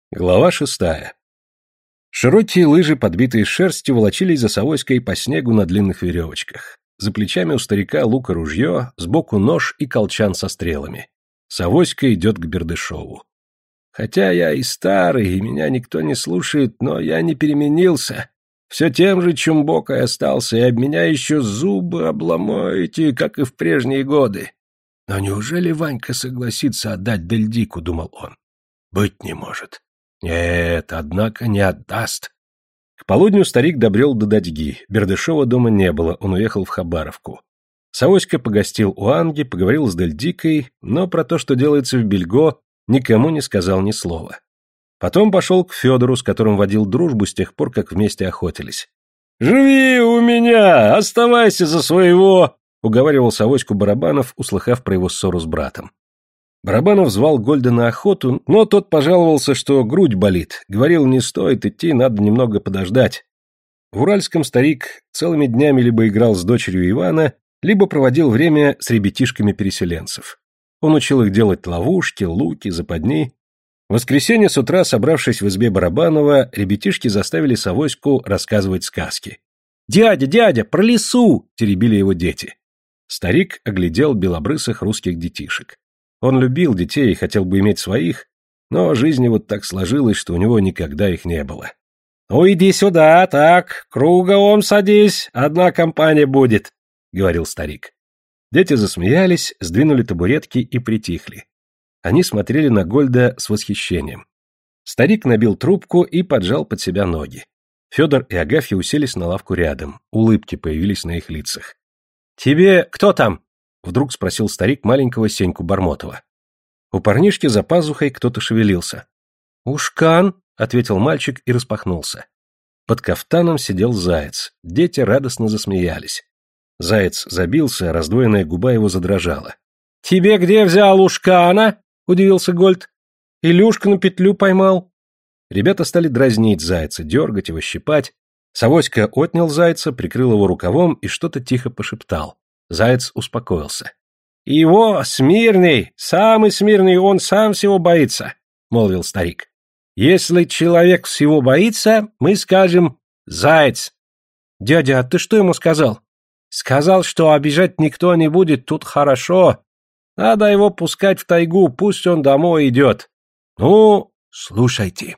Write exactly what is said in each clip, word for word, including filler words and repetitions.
Глава шестая. Широкие лыжи, подбитые шерстью, волочились за Савойской по снегу на длинных веревочках. За плечами у старика лук и ружье, сбоку нож и колчан со стрелами. Савойска идет к Бердышеву. Хотя я и старый, и меня никто не слушает, но я не переменился. Все тем же чумбокой остался, и об меня еще зубы обломаете, как и в прежние годы. Но неужели Ванька согласится отдать Дельдику, думал он. Быть не может. Нет, однако не отдаст. К полудню старик добрел до Дадьги. Бердышева дома не было, он уехал в Хабаровку. Савойска погостил у Анги, поговорил с Дельдикой, но про то, что делается в Бельго, никому не сказал ни слова. Потом пошел к Федору, с которым водил дружбу с тех пор, как вместе охотились. «Живи у меня, оставайся за своего!» — уговаривал Савойску Барабанов, услыхав про его ссору с братом. Барабанов звал Гольда на охоту, но тот пожаловался, что грудь болит. Говорил, не стоит идти, надо немного подождать. В Уральском старик целыми днями либо играл с дочерью Ивана, либо проводил время с ребятишками переселенцев. Он учил их делать ловушки, луки, западни. В воскресенье с утра, собравшись в избе Барабанова, ребятишки заставили Савойску рассказывать сказки. «Дядя, дядя, про лису!» — теребили его дети. Старик оглядел белобрысых русских детишек. Он любил детей и хотел бы иметь своих, но жизнь вот так сложилась, что у него никогда их не было. «Ну, иди сюда, так, кругом садись, одна компания будет», — говорил старик. Дети засмеялись, сдвинули табуретки и притихли. Они смотрели на Гольда с восхищением. Старик набил трубку и поджал под себя ноги. Федор и Агафья уселись на лавку рядом, улыбки появились на их лицах. «Тебе кто там?» — вдруг спросил старик маленького Сеньку Бармотова. У парнишки за пазухой кто-то шевелился. «Ушкан», — ответил мальчик и распахнулся. Под кафтаном сидел заяц. Дети радостно засмеялись. Заяц забился, раздвоенная губа его задрожала. «Тебе где взял ушкана?» — удивился Гольд. «Илюшка на петлю поймал». Ребята стали дразнить зайца, дергать его, щипать. Савоська отнял зайца, прикрыл его рукавом и что-то тихо пошептал. Заяц успокоился. «Его смирный, самый смирный, он сам всего боится», — молвил старик. «Если человек всего боится, мы скажем «заяц». «Дядя, а ты что ему сказал?» «Сказал, что обижать никто не будет, тут хорошо. Надо его пускать в тайгу, пусть он домой идет. Ну, слушайте».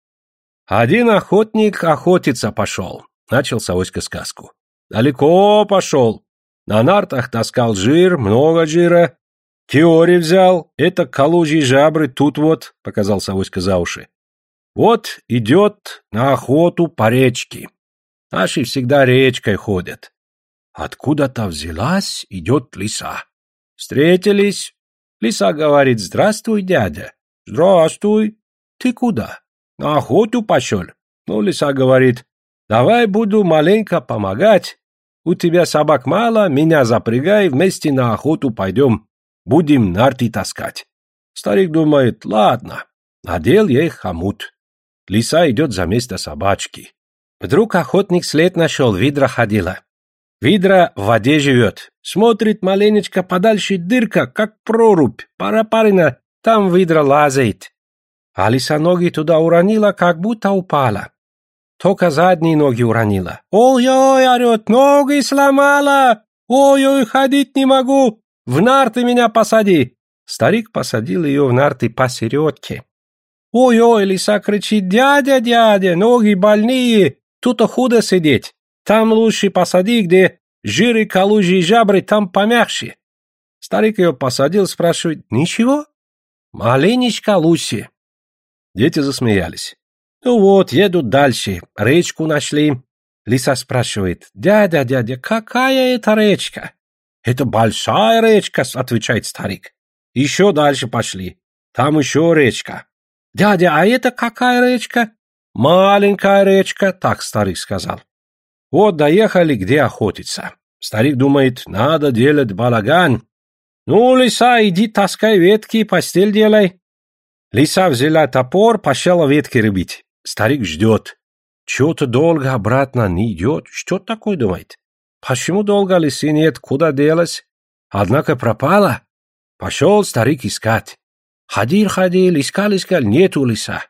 «Один охотник охотиться пошел», — начал Савоська сказку. «Далеко пошел. На нартах таскал жир, много жира. Киори взял, это калужьи жабры, тут вот», — показал Савоська за уши. «Вот идет на охоту по речке. Наши всегда речкой ходят. Откуда-то взялась, идет лиса. Встретились. Лиса говорит: «Здравствуй, дядя». «Здравствуй. Ты куда?» «На охоту пошел». Ну, лиса говорит: «Давай буду маленько помогать. У тебя собак мало, меня запрягай, вместе на охоту пойдем. Будем нарты таскать». Старик думает: «Ладно». Надел ей хомут. Лиса идет за место собачки. Вдруг охотник след нашел, видра ходила. Видра в воде живет. Смотрит маленечко подальше, дырка, как прорубь. Пара-парина, там видра лазает. А лиса ноги туда уронила, как будто упала. Только задние ноги уронила. «Ой-ой!» — орет, «ноги сломала! Ой-ой, ходить не могу! В нарты меня посади!» Старик посадил ее в нарты посередке. «Ой-ой!» — лиса кричит, «Дядя, дядя, ноги больные! Тут худо сидеть! Там лучше посади, где жиры, калужи и жабры, там помягче». Старик ее посадил, спрашивает: «Ничего?» «Маленечко лучше». Дети засмеялись. Ну вот, едут дальше, речку нашли. Лиса спрашивает: «Дядя, дядя, какая это речка?» «Это большая речка», — отвечает старик. Еще дальше пошли. Там еще речка. «Дядя, а это какая речка?» «Маленькая речка», — так старик сказал. Вот доехали, где охотиться. Старик думает: надо делать балаган. «Ну, лиса, иди таскай ветки и постель делай». Лиса взяла топор, пошла ветки рубить. Старик ждет. Чего-то долго обратно не идет. Что такое, думает? Почему долго лисы нет, куда делась? Однако пропала. Пошел старик искать. Ходил, ходил, искал, искал, нету лиса.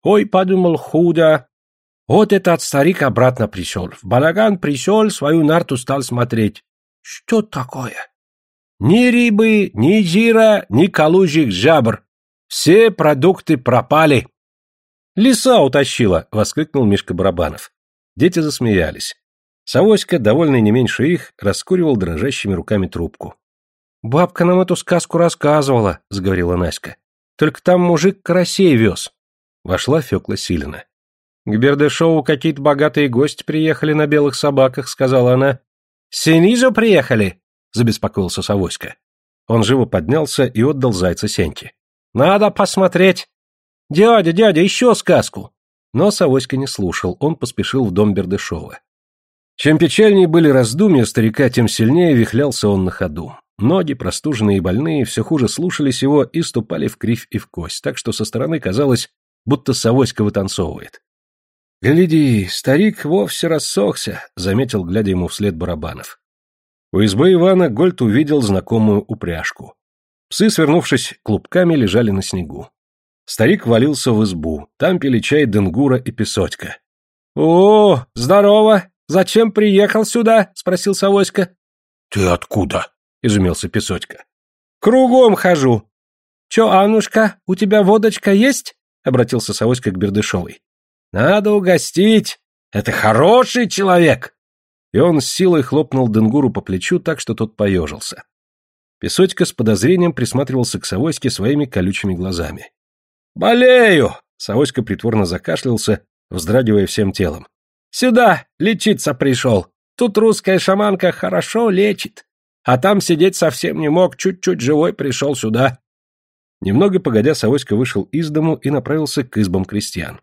Ой, подумал, худо. Вот этот старик обратно пришел. В балаган пришел, свою нарту стал смотреть. Что такое? Ни рыбы, ни жира, ни калужьих жабр. Все продукты пропали. «Лиса утащила!» — воскликнул Мишка Барабанов. Дети засмеялись. Савоська, довольный не меньше их, раскуривал дрожащими руками трубку. «Бабка нам эту сказку рассказывала», — заговорила Наська. «Только там мужик карасей вез». Вошла Фёкла Силина. «К Бердышеву какие-то богатые гости приехали на белых собаках», — сказала она. «Снизу приехали?» — забеспокоился Савоська. Он живо поднялся и отдал зайца Сеньке. «Надо посмотреть!» «Дядя, дядя, еще сказку!» Но Савоська не слушал, он поспешил в дом Бердышева. Чем печальнее были раздумья старика, тем сильнее вихлялся он на ходу. Ноги, простуженные и больные, все хуже слушались его и ступали в кривь и в кость, так что со стороны казалось, будто Савоська вытанцовывает. «Гляди, старик вовсе рассохся», — заметил, глядя ему вслед Барабанов. У избы Ивана Гольд увидел знакомую упряжку. Псы, свернувшись клубками, лежали на снегу. Старик валился в избу, там пили чай Денгура и Песотька. «О, здорово! Зачем приехал сюда?» — спросил Савоська. «Ты откуда?» — изумился Песотька. «Кругом хожу». «Чё, Аннушка, у тебя водочка есть?» — обратился Савоська к Бердышевой. «Надо угостить. Это хороший человек!» И он с силой хлопнул Денгуру по плечу так, что тот поежился. Песотька с подозрением присматривался к Савоське своими колючими глазами. «Болею!» — Савоська притворно закашлялся, вздрагивая всем телом. «Сюда лечиться пришел. Тут русская шаманка хорошо лечит. А там сидеть совсем не мог, чуть-чуть живой пришел сюда». Немного погодя, Савоська вышел из дому и направился к избам крестьян.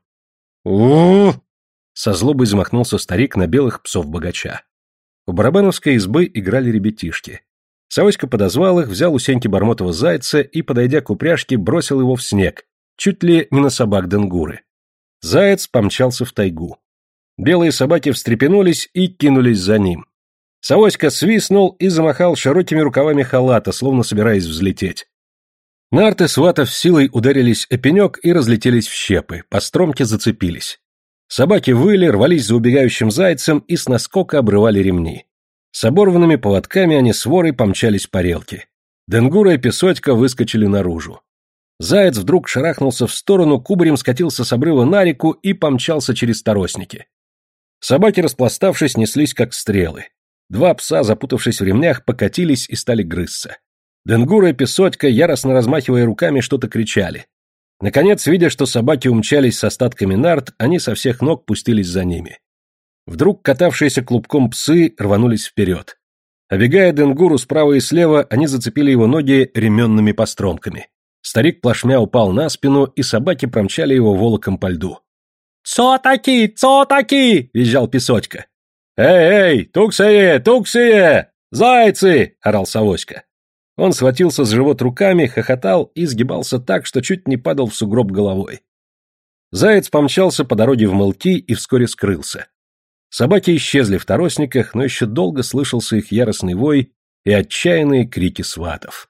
у Со злобой замахнулся старик на белых псов богача. У барабановской избы играли ребятишки. Савоська подозвал их, взял у Сеньки Бармотова зайца и, подойдя к упряжке, бросил его в снег, чуть ли не на собак Денгуры. Заяц помчался в тайгу. Белые собаки встрепенулись и кинулись за ним. Савоська свистнул и замахал широкими рукавами халата, словно собираясь взлететь. Нарты сватов силой ударились о пенек и разлетелись в щепы, по стромке зацепились. Собаки выли, рвались за убегающим зайцем и с наскока обрывали ремни. С оборванными поводками они сворой помчались по релке. Денгура и Песотька выскочили наружу. Заяц вдруг шарахнулся в сторону, кубарем скатился с обрыва на реку и помчался через торосники. Собаки, распластавшись, неслись как стрелы. Два пса, запутавшись в ремнях, покатились и стали грызться. Денгура и Песотька, яростно размахивая руками, что-то кричали. Наконец, видя, что собаки умчались с остатками нарт, они со всех ног пустились за ними. Вдруг катавшиеся клубком псы рванулись вперед. Обегая Денгуру справа и слева, они зацепили его ноги ременными постромками. Старик плашмя упал на спину, и собаки промчали его волоком по льду. «Цо таки, цо таки!» — визжал Песотька. «Эй, эй, туксые, туксые! Зайцы!» — орал Савоська. Он схватился с живот руками, хохотал и сгибался так, что чуть не падал в сугроб головой. Заяц помчался по дороге в мылки и вскоре скрылся. Собаки исчезли в торосниках, но еще долго слышался их яростный вой и отчаянные крики сватов.